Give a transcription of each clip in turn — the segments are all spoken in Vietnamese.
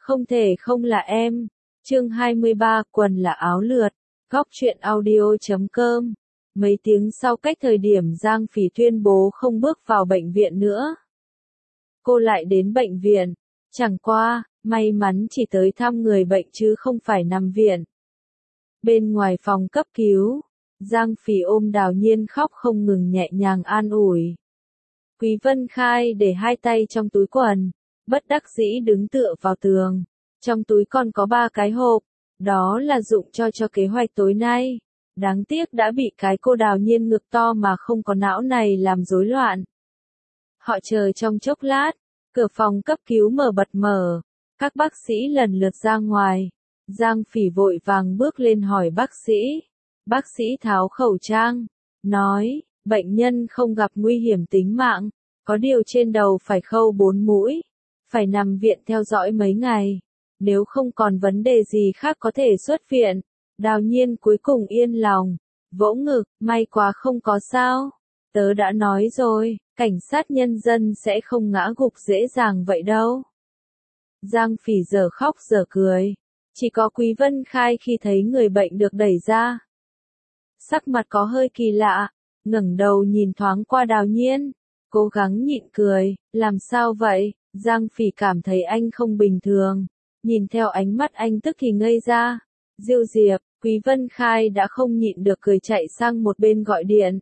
Không thể không là em. Chương 23, quần là áo lượt. Góc truyện audio.com. Mấy tiếng sau cách thời điểm Giang Phỉ tuyên bố không bước vào bệnh viện nữa, cô lại đến bệnh viện. Chẳng qua, may mắn chỉ tới thăm người bệnh chứ không phải nằm viện. Bên ngoài phòng cấp cứu, Giang Phỉ ôm Đào Nhiên khóc không ngừng nhẹ nhàng an ủi. Quý Vân Khai để hai tay trong túi quần, bất đắc dĩ đứng tựa vào tường. Trong túi còn có 3 cái hộp, đó là dụng cho kế hoạch tối nay. Đáng tiếc đã bị cái cô Đào Nhiên ngực to mà không có não này làm rối loạn. Họ chờ trong chốc lát, cửa phòng cấp cứu mở, các bác sĩ lần lượt ra ngoài. Giang Phỉ vội vàng bước lên hỏi bác sĩ. Bác sĩ tháo khẩu trang, nói, bệnh nhân không gặp nguy hiểm tính mạng, có điều trên đầu phải khâu 4 mũi, phải nằm viện theo dõi mấy ngày, nếu không còn vấn đề gì khác có thể xuất viện. Đào Nhiên cuối cùng yên lòng, vỗ ngực, may quá không có sao. Tớ đã nói rồi, cảnh sát nhân dân sẽ không ngã gục dễ dàng vậy đâu. Giang Phỉ giờ khóc giờ cười, chỉ có Quý Vân Khai khi thấy người bệnh được đẩy ra, sắc mặt có hơi kỳ lạ, ngẩng đầu nhìn thoáng qua Đào Nhiên, cố gắng nhịn cười, làm sao vậy? Giang Phỉ cảm thấy anh không bình thường, nhìn theo ánh mắt anh tức thì ngây ra. Diêu Diệp, Quý Vân Khai đã không nhịn được cười chạy sang một bên gọi điện.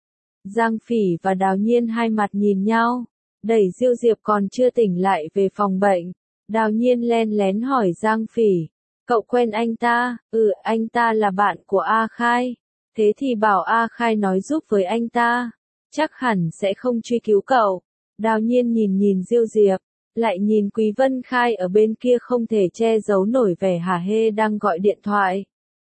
Giang Phỉ và Đào Nhiên hai mặt nhìn nhau, đẩy Diêu Diệp còn chưa tỉnh lại về phòng bệnh. Đào Nhiên len lén hỏi Giang Phỉ, cậu quen anh ta? Anh ta là bạn của A Khai. Thế thì bảo A Khai nói giúp với anh ta, chắc hẳn sẽ không truy cứu cậu. Đào Nhiên nhìn Diêu Diệp, lại nhìn Quý Vân Khai ở bên kia không thể che giấu nổi vẻ hả hê đang gọi điện thoại.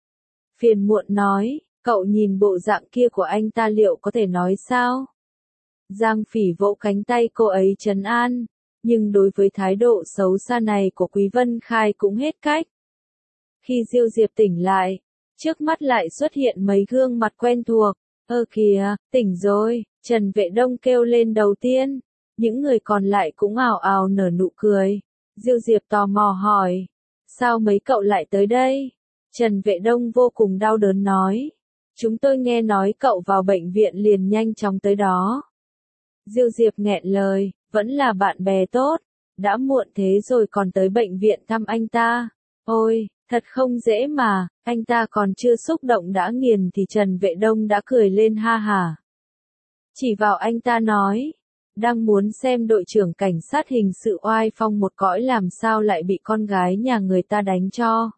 Phiền muộn nói, cậu nhìn bộ dạng kia của anh ta liệu có thể nói sao? Giang Phỉ vỗ cánh tay cô ấy trấn an, nhưng đối với thái độ xấu xa này của Quý Vân Khai cũng hết cách. Khi Diêu Diệp tỉnh lại, trước mắt lại xuất hiện mấy gương mặt quen thuộc. Kìa, tỉnh rồi, Trần Vệ Đông kêu lên đầu tiên. Những người còn lại cũng ào ào nở nụ cười. Diêu Diệp tò mò hỏi, sao mấy cậu lại tới đây? Trần Vệ Đông vô cùng đau đớn nói, chúng tôi nghe nói cậu vào bệnh viện liền nhanh chóng tới đó. Diêu Diệp nghẹn lời, vẫn là bạn bè tốt, đã muộn thế rồi còn tới bệnh viện thăm anh ta. Ôi, thật không dễ mà, anh ta còn chưa xúc động đã nghiền thì Trần Vệ Đông đã cười lên ha hả. Chỉ vào anh ta nói, đang muốn xem đội trưởng cảnh sát hình sự oai phong một cõi làm sao lại bị con gái nhà người ta đánh cho.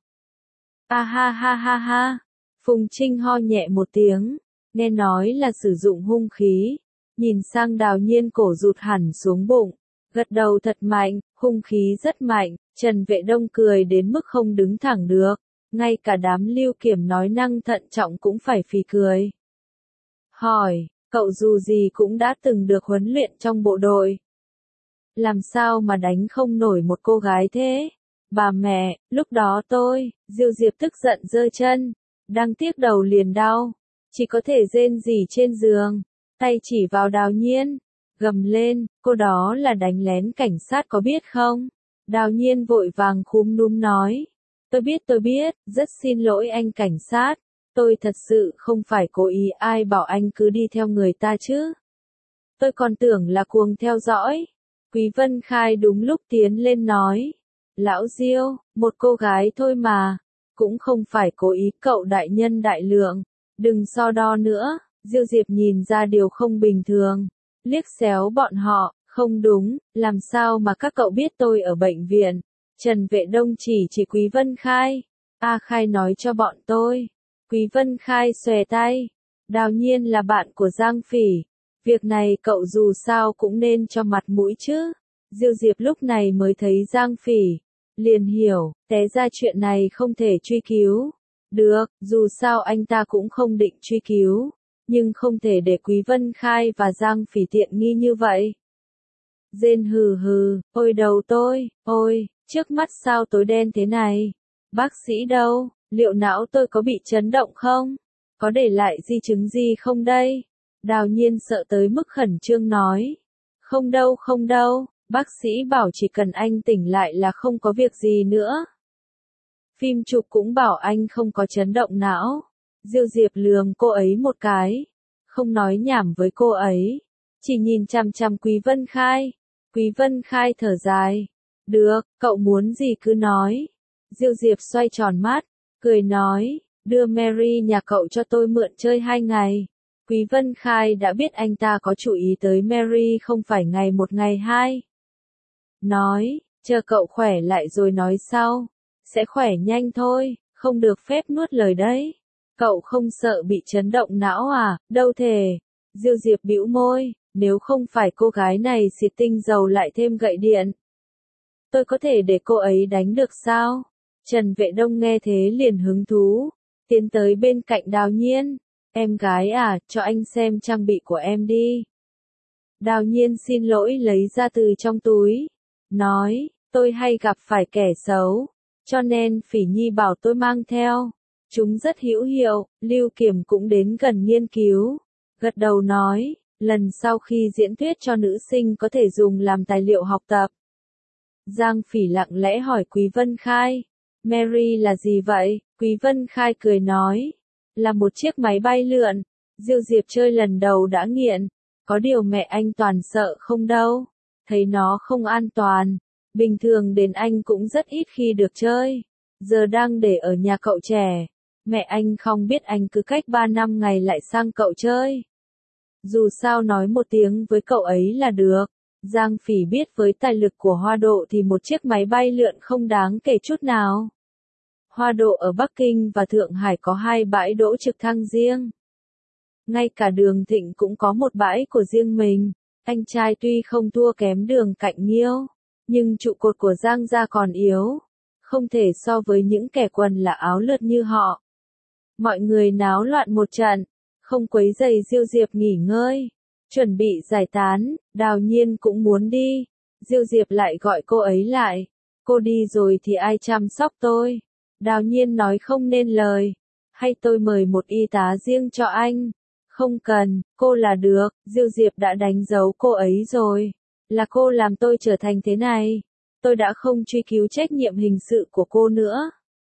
Ha ha ha ha, Phùng Trinh ho nhẹ một tiếng, nghe nói là sử dụng hung khí, nhìn sang Đào Nhiên cổ rụt hẳn xuống bụng, gật đầu thật mạnh, hung khí rất mạnh. Trần Vệ Đông cười đến mức không đứng thẳng được, ngay cả đám Lưu Kiểm nói năng thận trọng cũng phải phì cười. Hỏi, cậu dù gì cũng đã từng được huấn luyện trong bộ đội, làm sao mà đánh không nổi một cô gái thế? Bà mẹ, lúc đó Diêu Diệp tức giận giơ chân, đang tiếc đầu liền đau, chỉ có thể rên rỉ trên giường, tay chỉ vào Đào Nhiên, gầm lên, cô đó là đánh lén cảnh sát có biết không? Đào Nhiên vội vàng khúm núm nói, tôi biết, rất xin lỗi anh cảnh sát, tôi thật sự không phải cố ý, ai bảo anh cứ đi theo người ta chứ? Tôi còn tưởng là cuồng theo dõi. Quý Vân Khai đúng lúc tiến lên nói, lão Diêu, một cô gái thôi mà, cũng không phải cố ý, cậu đại nhân đại lượng, đừng so đo nữa. Diêu Diệp nhìn ra điều không bình thường, liếc xéo bọn họ, không đúng, làm sao mà các cậu biết tôi ở bệnh viện? Trần Vệ Đông chỉ Quý Vân Khai. A Khai nói cho bọn tôi. Quý Vân Khai xòe tay. Đào Nhiên là bạn của Giang Phỉ. Việc này cậu dù sao cũng nên cho mặt mũi chứ. Diêu Diệp lúc này mới thấy Giang Phỉ, liền hiểu, té ra chuyện này không thể truy cứu. Được, dù sao anh ta cũng không định truy cứu, nhưng không thể để Quý Vân Khai và Giang Phỉ tiện nghi như vậy. Rên hừ hừ, ôi đầu tôi, ôi, trước mắt sao tối đen thế này? Bác sĩ đâu, liệu não tôi có bị chấn động không? Có để lại di chứng gì không đây? Đào Nhiên sợ tới mức khẩn trương nói. Không đâu, Bác sĩ bảo chỉ cần anh tỉnh lại là không có việc gì nữa. Phim chụp cũng bảo anh không có chấn động não. Diêu Diệp lườm cô ấy một cái, không nói nhảm với cô ấy, chỉ nhìn chằm chằm Quý Vân Khai. Quý Vân Khai thở dài, được, cậu muốn gì cứ nói. Diêu Diệp xoay tròn mắt, cười nói, đưa Mary nhà cậu cho tôi mượn chơi 2 ngày. Quý Vân Khai đã biết anh ta có chú ý tới Mary không phải ngày 1 ngày 2. Nói, chờ cậu khỏe lại rồi nói sau. Sẽ khỏe nhanh thôi, không được phép nuốt lời đấy. Cậu không sợ bị chấn động não à, đâu thề. Diêu Diệp bĩu môi, nếu không phải cô gái này xịt tinh dầu lại thêm gậy điện. Tôi có thể để cô ấy đánh được sao? Trần Vệ Đông nghe thế liền hứng thú, tiến tới bên cạnh Đào Nhiên. Em gái à, cho anh xem trang bị của em đi. Đào Nhiên xin lỗi lấy ra từ trong túi. Nói, tôi hay gặp phải kẻ xấu, cho nên Phỉ Nhi bảo tôi mang theo. Chúng rất hữu hiệu, Lưu Kiểm cũng đến gần nghiên cứu. Gật đầu nói, lần sau khi diễn thuyết cho nữ sinh có thể dùng làm tài liệu học tập. Giang Phỉ lặng lẽ hỏi Quý Vân Khai, Mary là gì vậy? Quý Vân Khai cười nói, là một chiếc máy bay lượn. Diêu Diệp chơi lần đầu đã nghiện, có điều mẹ anh toàn sợ không đâu, thấy nó không an toàn. Bình thường đến anh cũng rất ít khi được chơi, giờ đang để ở nhà cậu trẻ. Mẹ anh không biết anh cứ cách 3 năm ngày lại sang cậu chơi. Dù sao nói một tiếng với cậu ấy là được. Giang Phỉ biết với tài lực của Hoa Độ thì một chiếc máy bay lượn không đáng kể chút nào. Hoa Độ ở Bắc Kinh và Thượng Hải có 2 bãi đỗ trực thăng riêng. Ngay cả Đường Thịnh cũng có một bãi của riêng mình. Anh trai tuy không thua kém Đường Cạnh Nhiêu, nhưng trụ cột của Giang gia còn yếu, không thể so với những kẻ quần là áo lượt như họ. Mọi người náo loạn một trận, không quấy rầy Diêu Diệp nghỉ ngơi, chuẩn bị giải tán. Đào Nhiên cũng muốn đi, Diêu Diệp lại gọi cô ấy lại. Cô đi rồi thì ai chăm sóc tôi? Đào Nhiên nói không nên lời. Hay tôi mời một y tá riêng cho anh? Không cần, cô là được. Diêu Diệp đã đánh dấu cô ấy rồi. Là cô làm tôi trở thành thế này. Tôi đã không truy cứu trách nhiệm hình sự của cô nữa.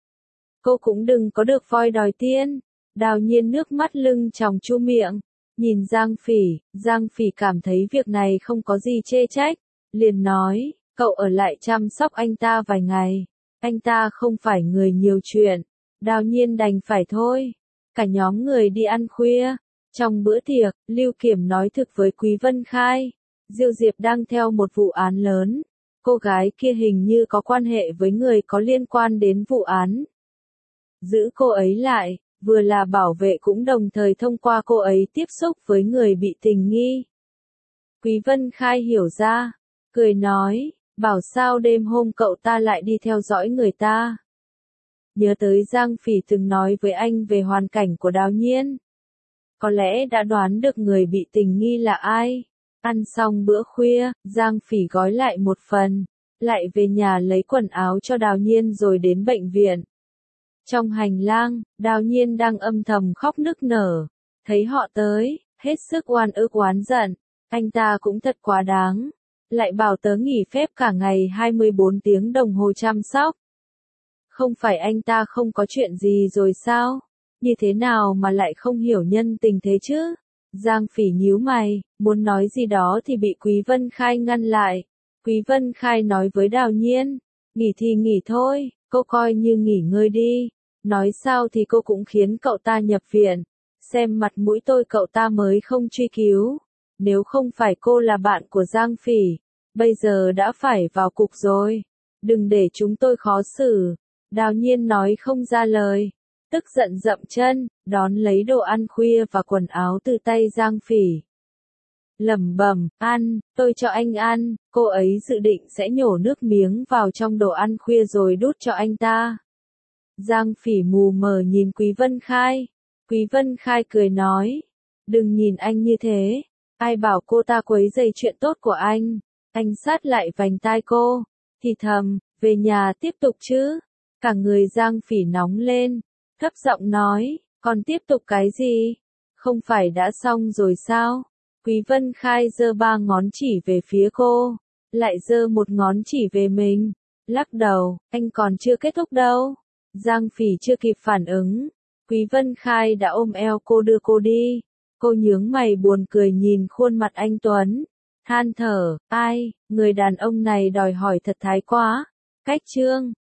Cô cũng đừng có được voi đòi tiên. Đào Nhiên nước mắt lưng tròng chu miệng, nhìn Giang Phỉ cảm thấy việc này không có gì chê trách, liền nói, cậu ở lại chăm sóc anh ta vài ngày, anh ta không phải người nhiều chuyện. Đào Nhiên đành phải thôi. Cả nhóm người đi ăn khuya. Trong bữa tiệc, Lưu Kiểm nói thực với Quý Vân Khai, Diêu Diệp đang theo một vụ án lớn, cô gái kia hình như có quan hệ với người có liên quan đến vụ án. Giữ cô ấy lại, vừa là bảo vệ cũng đồng thời thông qua cô ấy tiếp xúc với người bị tình nghi. Quý Vân Khai hiểu ra, cười nói, bảo sao đêm hôm cậu ta lại đi theo dõi người ta. Nhớ tới Giang Phỉ từng nói với anh về hoàn cảnh của Đào Nhiên. Có lẽ đã đoán được người bị tình nghi là ai. Ăn xong bữa khuya, Giang Phỉ gói lại một phần, lại về nhà lấy quần áo cho Đào Nhiên rồi đến bệnh viện. Trong hành lang, Đào Nhiên đang âm thầm khóc nức nở. Thấy họ tới, hết sức oan ức oán giận. Anh ta cũng thật quá đáng. Lại bảo tớ nghỉ phép cả ngày 24 tiếng đồng hồ chăm sóc. Không phải anh ta không có chuyện gì rồi sao? Như thế nào mà lại không hiểu nhân tình thế chứ? Giang Phỉ nhíu mày, muốn nói gì đó thì bị Quý Vân Khai ngăn lại. Quý Vân Khai nói với Đào Nhiên, nghỉ thì nghỉ thôi, cô coi như nghỉ ngơi đi. Nói sao thì cô cũng khiến cậu ta nhập viện. Xem mặt mũi tôi cậu ta mới không truy cứu. Nếu không phải cô là bạn của Giang Phỉ, bây giờ đã phải vào cục rồi. Đừng để chúng tôi khó xử. Đào Nhiên nói không ra lời, tức giận dậm chân, đón lấy đồ ăn khuya và quần áo từ tay Giang Phỉ. Lẩm bẩm, ăn, tôi cho anh ăn. Cô ấy dự định sẽ nhổ nước miếng vào trong đồ ăn khuya rồi đút cho anh ta. Giang Phỉ mù mờ nhìn Quý Vân Khai. Quý Vân Khai cười nói, đừng nhìn anh như thế. Ai bảo cô ta quấy rầy chuyện tốt của anh. Anh sát lại vành tai cô, thì thầm, về nhà tiếp tục chứ. Cả người Giang Phỉ nóng lên, thấp giọng nói, còn tiếp tục cái gì? Không phải đã xong rồi sao? Quý Vân Khai giơ 3 ngón chỉ về phía cô, lại giơ một ngón chỉ về mình. Lắc đầu, anh còn chưa kết thúc đâu. Giang Phỉ chưa kịp phản ứng. Quý Vân Khai đã ôm eo cô đưa cô đi. Cô nhướng mày buồn cười nhìn khuôn mặt anh Tuấn. Than thở, ai, người đàn ông này đòi hỏi thật thái quá. Cách chương